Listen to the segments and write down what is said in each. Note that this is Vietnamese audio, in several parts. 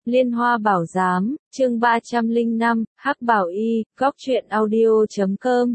Liên Hoa Bảo Giám, chương 305, Hắc Bảo Y, góc truyện audio.com.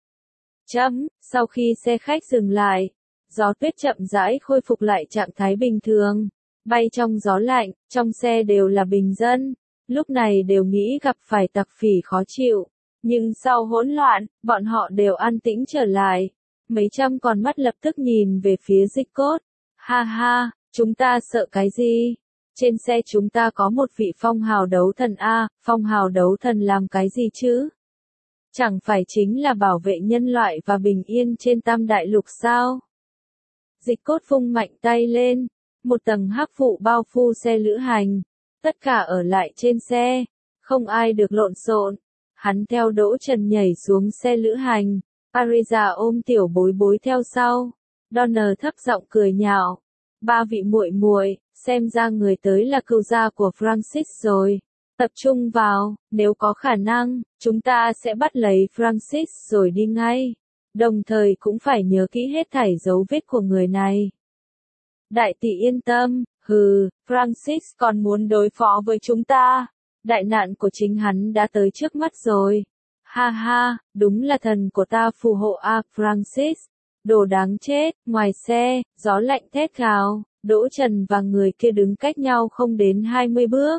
Sau khi xe khách dừng lại, gió tuyết chậm rãi khôi phục lại trạng thái bình thường, bay trong gió lạnh, trong xe đều là bình dân, lúc này đều nghĩ gặp phải tặc phỉ khó chịu, nhưng sau hỗn loạn, bọn họ đều an tĩnh trở lại, mấy trăm con mắt lập tức nhìn về phía Dịch Cốt. Ha ha, chúng ta sợ cái gì? Trên xe chúng ta có một vị phong hào đấu thần a, phong hào đấu thần làm cái gì chứ? Chẳng phải chính là bảo vệ nhân loại và bình yên trên Tam Đại Lục sao? Dịch Cốt vung mạnh tay lên, một tầng hắc vụ bao phủ xe lữ hành, tất cả ở lại trên xe, không ai được lộn xộn. Hắn theo Đỗ Trần nhảy xuống xe lữ hành, Parisa ôm tiểu bối bối theo sau. Donner thấp giọng cười nhạo, ba vị muội muội, xem ra người tới là cựu gia của Francis rồi. Tập trung vào, nếu có khả năng, chúng ta sẽ bắt lấy Francis rồi đi ngay. Đồng thời cũng phải nhớ kỹ hết thảy dấu vết của người này. Đại tỷ yên tâm, Francis còn muốn đối phó với chúng ta. Đại nạn của chính hắn đã tới trước mắt rồi. Ha ha, đúng là thần của ta phù hộ a Francis. Đồ đáng chết, ngoài xe, gió lạnh thét gào, Đỗ Trần và người kia đứng cách nhau không đến 20 bước.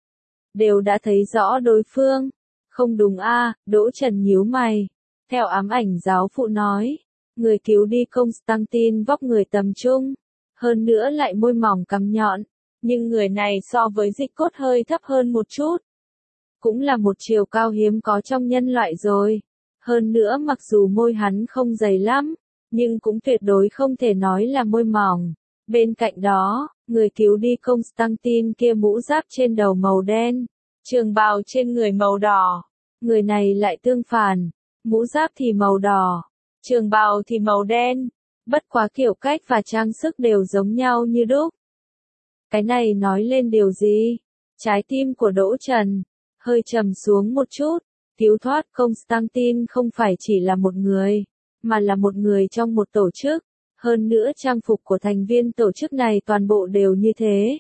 Đều đã thấy rõ đối phương. Không đúng a, Đỗ Trần nhíu mày. Theo ám ảnh giáo phụ nói, người cứu đi Constantine vóc người tầm trung, hơn nữa lại môi mỏng cằm nhọn, nhưng người này so với Dịch Cốt hơi thấp hơn một chút. Cũng là một chiều cao hiếm có trong nhân loại rồi. Hơn nữa mặc dù môi hắn không dày lắm, nhưng cũng tuyệt đối không thể nói là môi mỏng. Bên cạnh đó, người cứu đi Constantine kia mũ giáp trên đầu màu đen, trường bào trên người màu đỏ. Người này lại tương phản, mũ giáp thì màu đỏ, trường bào thì màu đen. Bất quá kiểu cách và trang sức đều giống nhau như đúc. Cái này nói lên điều gì? Trái tim của Đỗ Trần hơi trầm xuống một chút. Cứu thoát Constantine không phải chỉ là một người, mà là một người trong một tổ chức. Hơn nữa trang phục của thành viên tổ chức này toàn bộ đều như thế.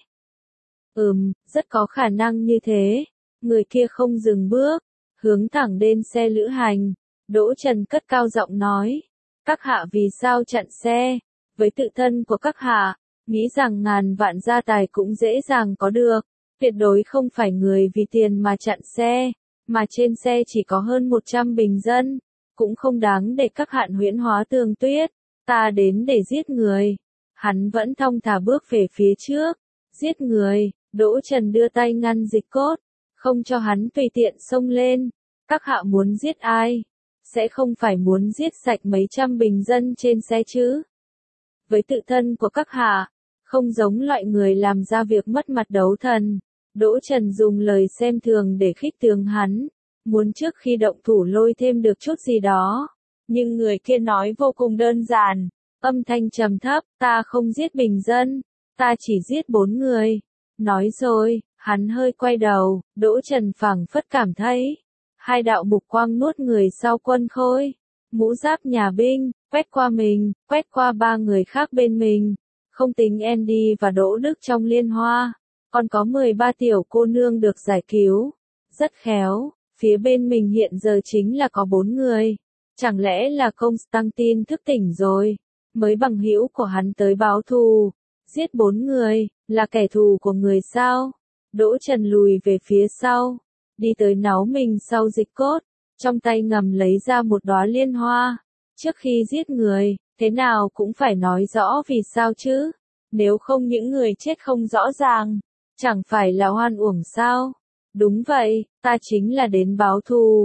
Rất có khả năng như thế. Người kia không dừng bước, hướng thẳng đến xe lữ hành. Đỗ Trần cất cao giọng nói, các hạ vì sao chặn xe? Với tự thân của các hạ, nghĩ rằng ngàn vạn gia tài cũng dễ dàng có được. Tuyệt đối không phải người vì tiền mà chặn xe, mà trên xe chỉ có hơn 100 bình dân. Cũng không đáng để các hạn huyễn hóa tường tuyết. Ta đến để giết người. Hắn vẫn thong thả bước về phía trước. Giết người, Đỗ Trần đưa tay ngăn Dịch Cốt, không cho hắn tùy tiện xông lên. Các hạ muốn giết ai? Sẽ không phải muốn giết sạch mấy trăm bình dân trên xe chứ? Với tự thân của các hạ, không giống loại người làm ra việc mất mặt đấu thần. Đỗ Trần dùng lời xem thường để khích tướng hắn, muốn trước khi động thủ lôi thêm được chút gì đó. Nhưng người kia nói vô cùng đơn giản, âm thanh trầm thấp, ta không giết bình dân, ta chỉ giết 4 người. Nói rồi, hắn hơi quay đầu, Đỗ Trần phảng phất cảm thấy hai đạo mục quang nuốt người sau Quân Khôi, mũ giáp nhà binh, quét qua mình, quét qua 3 người khác bên mình, không tính Andy và Đỗ Đức trong liên hoa, còn có 13 tiểu cô nương được giải cứu. Rất khéo, phía bên mình hiện giờ chính là có 4 người. Chẳng lẽ là Constantine thức tỉnh rồi, mới bằng hữu của hắn tới báo thù, giết 4 người, là kẻ thù của người sao? Đỗ Trần lùi về phía sau, đi tới náu mình sau Dịch Cốt, trong tay ngầm lấy ra một đóa liên hoa. Trước khi giết người, thế nào cũng phải nói rõ vì sao chứ, nếu không những người chết không rõ ràng, chẳng phải là oan uổng sao? Đúng vậy, ta chính là đến báo thù.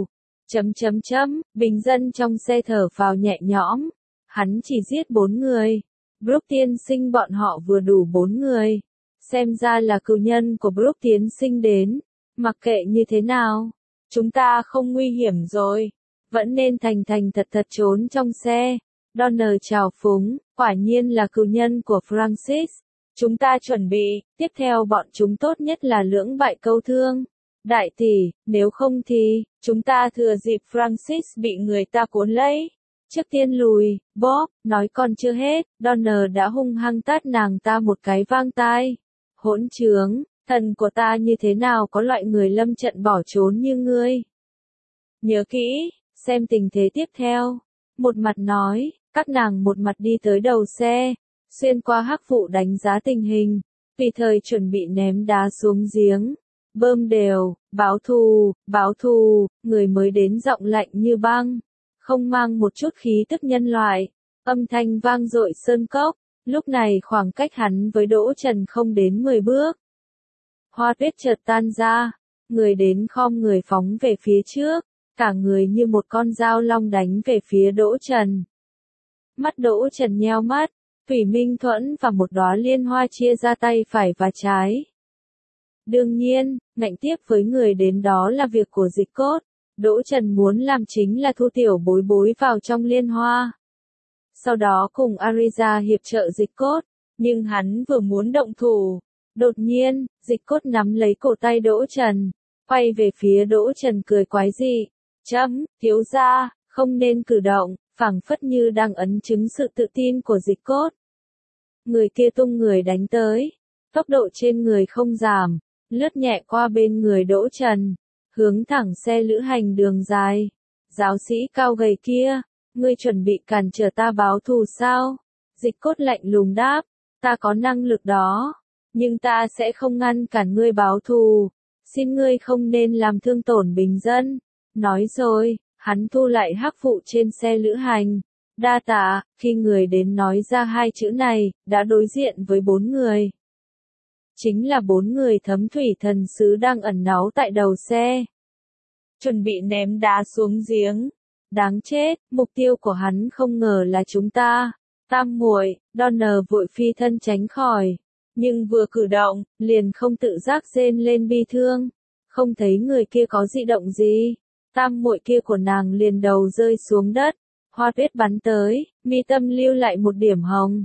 Bình dân trong xe thở phào nhẹ nhõm. Hắn chỉ giết 4 người. Brooke tiên sinh bọn họ vừa đủ 4 người. Xem ra là cựu nhân của Brooke tiên sinh đến. Mặc kệ như thế nào, chúng ta không nguy hiểm rồi. Vẫn nên thành thật trốn trong xe. Donner chào phúng, quả nhiên là cựu nhân của Francis. Chúng ta chuẩn bị, tiếp theo bọn chúng tốt nhất là lưỡng bại câu thương. Đại tỷ, nếu không thì, chúng ta thừa dịp Francis bị người ta cuốn lấy. Trước tiên lùi, Bob, nói còn chưa hết, Donner đã hung hăng tát nàng ta một cái vang tai. Hỗn trướng, Thần của ta như thế nào có loại người lâm trận bỏ trốn như ngươi. Nhớ kỹ, xem tình thế tiếp theo. Một mặt nói, các nàng một mặt đi tới đầu xe, xuyên qua hắc vụ đánh giá tình hình, tùy thời chuẩn bị ném đá xuống giếng. Bơm đều, báo thù, người mới đến giọng lạnh như băng, không mang một chút khí tức nhân loại, âm thanh vang dội sơn cốc, lúc này khoảng cách hắn với Đỗ Trần không đến 10 bước. Hoa tuyết chợt tan ra, người đến khom người phóng về phía trước, cả người như một con dao long đánh về phía Đỗ Trần. Mắt Đỗ Trần nheo mắt, Thủy Minh Thuẫn và một đóa liên hoa chia ra tay phải và trái. Đương nhiên, ngạnh tiếp với người đến đó là việc của Dịch Cốt. Đỗ Trần muốn làm chính là thu tiểu bối bối vào trong liên hoa. Sau đó cùng Ariza hiệp trợ Dịch Cốt, nhưng hắn vừa muốn động thủ. Đột nhiên, Dịch Cốt nắm lấy cổ tay Đỗ Trần, quay về phía Đỗ Trần cười quái dị. Thiếu gia, không nên cử động, phảng phất như đang ấn chứng sự tự tin của Dịch Cốt. Người kia tung người đánh tới, tốc độ trên người không giảm, lướt nhẹ qua bên người Đỗ Trần, hướng thẳng xe lữ hành đường dài. Giáo sĩ cao gầy kia, ngươi chuẩn bị cản trở ta báo thù sao? Dịch Cốt lạnh lùng đáp, ta có năng lực đó, nhưng ta sẽ không ngăn cản ngươi báo thù, xin ngươi không nên làm thương tổn bình dân. Nói rồi, hắn thu lại hắc vụ trên xe lữ hành. Đa tạ, khi người đến nói ra hai chữ này, đã đối diện với 4 người. Chính là 4 người thấm thủy thần sứ đang ẩn náu tại đầu xe. Chuẩn bị ném đá xuống giếng. Đáng chết, mục tiêu của hắn không ngờ là chúng ta. Tam muội, Donner vội phi thân tránh khỏi. Nhưng vừa cử động, liền không tự giác rên lên bi thương. Không thấy người kia có dị động gì. Tam muội kia của nàng liền đầu rơi xuống đất. Hoa tuyết bắn tới, mi tâm lưu lại một điểm hồng.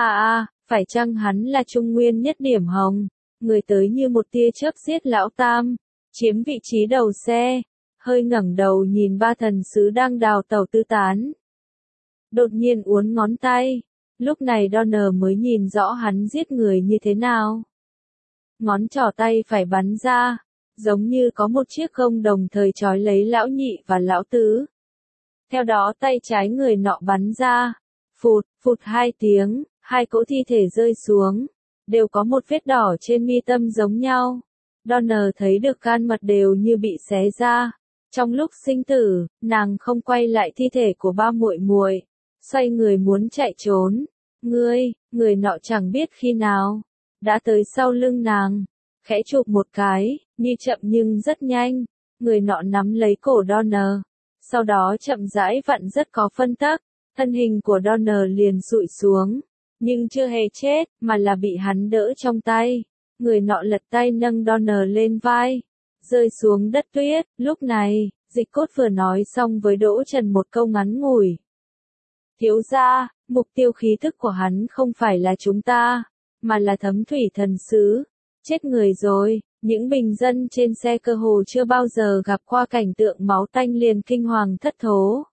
Phải chăng hắn là trung nguyên nhất điểm hồng? Người tới như một tia chớp giết lão Tam, chiếm vị trí đầu xe, hơi ngẩng đầu nhìn 3 thần sứ đang đào tẩu tứ tán. Đột nhiên uốn ngón tay, lúc này Donner mới nhìn rõ hắn giết người như thế nào. Ngón trỏ tay phải bắn ra, giống như có một chiếc gông đồng thời trói lấy lão nhị và lão tứ. Theo đó tay trái người nọ bắn ra, phụt 2 tiếng, 2 cỗ thi thể rơi xuống, đều có một vết đỏ trên mi tâm giống nhau. Donner thấy được gan mật đều như bị xé ra. Trong lúc sinh tử, nàng không quay lại thi thể của 3 muội muội, xoay người muốn chạy trốn. Người nọ chẳng biết khi nào đã tới sau lưng nàng, khẽ chụp một cái, như chậm nhưng rất nhanh. Người nọ nắm lấy cổ Donner, sau đó chậm rãi vặn rất có phân tắc, thân hình của Donner liền sụi xuống, nhưng chưa hề chết, mà là bị hắn đỡ trong tay. Người nọ lật tay nâng Donner lên vai, rơi xuống đất tuyết. Lúc này, Dịch Cốt vừa nói xong với Đỗ Trần một câu ngắn ngủi. Thiếu gia, mục tiêu khí thức của hắn không phải là chúng ta, mà là thấm thủy thần sứ. Chết người rồi. Những bình dân trên xe cơ hồ chưa bao giờ gặp qua cảnh tượng máu tanh liền kinh hoàng thất thố.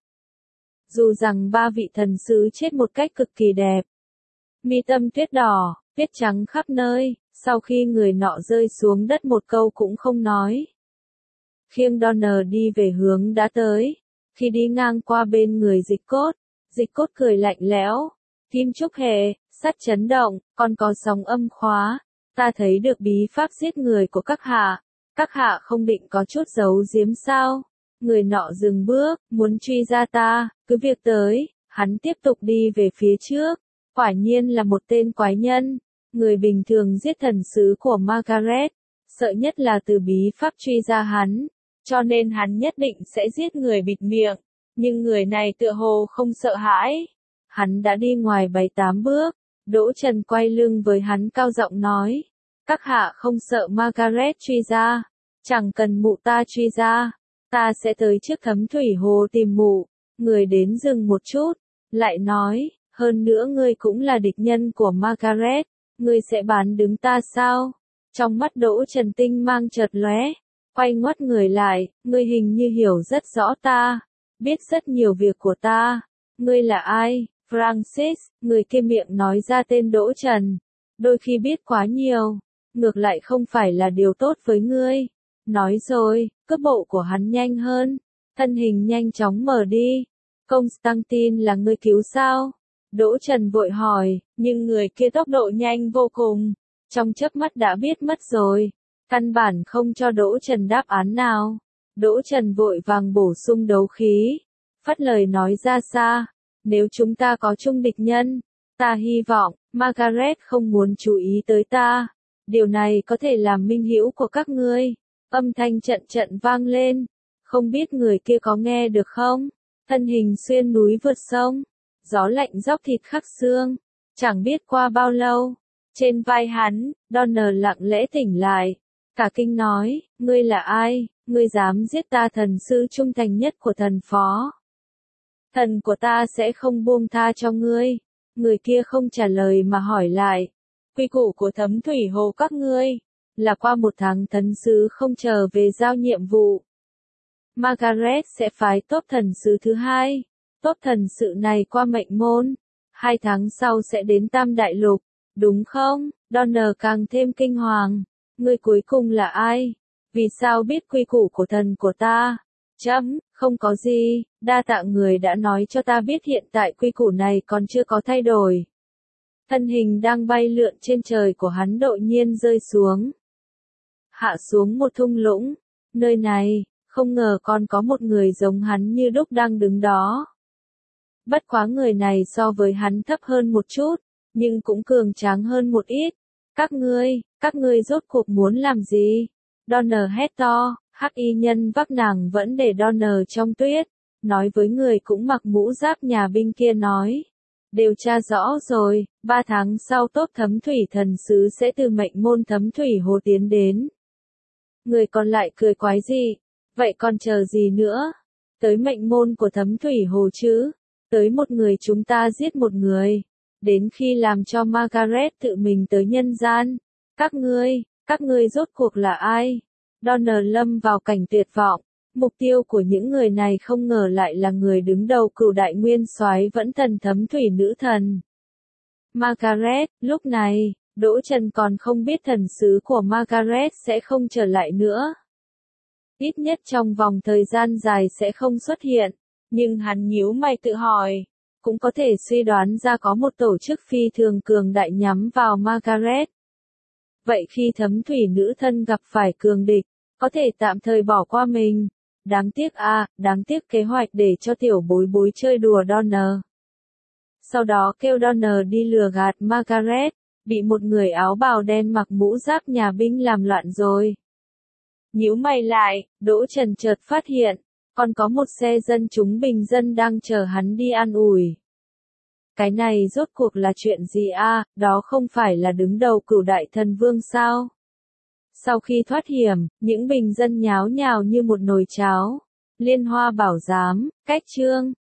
Dù rằng 3 vị thần sứ chết một cách cực kỳ đẹp. Mi tâm tuyết đỏ, tuyết trắng khắp nơi, sau khi người nọ rơi xuống đất một câu cũng không nói. Khiêng Donner đi về hướng đã tới. Khi đi ngang qua bên người Dịch Cốt cười lạnh lẽo. Kim Trúc Hề, sắt chấn động, còn có sóng âm khóa. Ta thấy được bí pháp giết người của các hạ không định có chút giấu giếm sao? Người nọ dừng bước, muốn truy ra ta, cứ việc tới. Hắn tiếp tục đi về phía trước, quả nhiên là một tên quái nhân. Người bình thường giết thần sứ của Margaret, sợ nhất là từ bí pháp truy ra hắn, cho nên hắn nhất định sẽ giết người bịt miệng. Nhưng người này tựa hồ không sợ hãi. Hắn đã đi ngoài 7-8 bước. Đỗ Trần quay lưng với hắn cao giọng nói. Các hạ không sợ Margaret truy ra. Chẳng cần mụ ta truy ra. Ta sẽ tới trước thấm thủy hồ tìm mụ. Người đến dừng một chút. Lại nói, hơn nữa ngươi cũng là địch nhân của Margaret. Ngươi sẽ bán đứng ta sao? Trong mắt Đỗ Trần tinh mang chợt lóe. Quay ngoắt người lại, ngươi hình như hiểu rất rõ ta. Biết rất nhiều việc của ta. Ngươi là ai? Francis, người kia miệng nói ra tên Đỗ Trần. Đôi khi biết quá nhiều. ngược lại không phải là điều tốt với ngươi. Nói rồi, cước bộ của hắn nhanh hơn, thân hình nhanh chóng mở đi. Constantine là ngươi cứu sao? Đỗ Trần vội hỏi, nhưng người kia tốc độ nhanh vô cùng, trong chớp mắt đã biết mất rồi, căn bản không cho Đỗ Trần đáp án nào. Đỗ Trần vội vàng bổ sung đấu khí, phất lời nói ra xa, nếu chúng ta có chung địch nhân, ta hy vọng, Margaret không muốn chú ý tới ta, điều này có thể làm minh hữu của các ngươi. Âm thanh trận trận vang lên, không biết người kia có nghe được không? Thân hình xuyên núi vượt sông, gió lạnh róc thịt khắc xương, chẳng biết qua bao lâu, trên vai hắn, Donner lặng lẽ tỉnh lại, cả kinh nói, ngươi là ai, ngươi dám giết ta thần sư trung thành nhất của thần phó. Thần của ta sẽ không buông tha cho ngươi. Người kia không trả lời mà hỏi lại, quy củ của Thấm Thủy Hồ các ngươi, là qua một tháng thần sứ không trở về giao nhiệm vụ, Margaret sẽ phái tốt thần sứ thứ hai. Tốt thần sự này qua mệnh môn, 2 tháng sau sẽ đến Tam Đại Lục, đúng không? Donner càng thêm kinh hoàng. Ngươi cuối cùng là ai? Vì sao biết quy củ của thần của ta? Không có gì, đa tạ người đã nói cho ta biết hiện tại quy củ này còn chưa có thay đổi. Thân hình đang bay lượn trên trời của hắn đột nhiên rơi xuống. Hạ xuống một thung lũng, nơi này, không ngờ còn có một người giống hắn như đúc đang đứng đó. Bất quá người này so với hắn thấp hơn một chút, nhưng cũng cường tráng hơn một ít. Các ngươi rốt cuộc muốn làm gì? Donner hét to, hắc y nhân vác nàng vẫn để Donner trong tuyết, nói với người cũng mặc mũ giáp nhà binh kia nói. Điều tra rõ rồi, 3 tháng sau tốt Thấm Thủy thần sứ sẽ từ mệnh môn Thấm Thủy Hồ tiến đến. Người còn lại cười quái dị, vậy còn chờ gì nữa? Tới mệnh môn của Thấm Thủy Hồ chứ? Tới một người chúng ta giết một người. Đến khi làm cho Margaret tự mình tới nhân gian. Các ngươi rốt cuộc là ai? Donner lâm vào cảnh tuyệt vọng. Mục tiêu của những người này không ngờ lại là người đứng đầu Cửu Đại Nguyên Soái vẫn thần Thấm Thủy nữ thần. Margaret, lúc này, Đỗ Trần còn không biết thần sứ của Margaret sẽ không trở lại nữa. Ít nhất trong vòng thời gian dài sẽ không xuất hiện, nhưng hắn nhíu mày tự hỏi, cũng có thể suy đoán ra có một tổ chức phi thường cường đại nhắm vào Margaret. Vậy khi Thấm Thủy nữ thân gặp phải cường địch, có thể tạm thời bỏ qua mình. Đáng tiếc kế hoạch để cho tiểu bối bối chơi đùa Donner. Sau đó kêu Donner đi lừa gạt Margaret, bị một người áo bào đen mặc mũ giáp nhà binh làm loạn rồi. Nhíu mày lại, Đỗ Trần chợt phát hiện, còn có một xe dân chúng bình dân đang chờ hắn đi an ủi. Cái này rốt cuộc là chuyện gì a? Đó không phải là đứng đầu Cửu Đại Thần Vương sao? Sau khi thoát hiểm, những bình dân nháo nhào như một nồi cháo. Liên Hoa Bảo Giám, Cách Chương,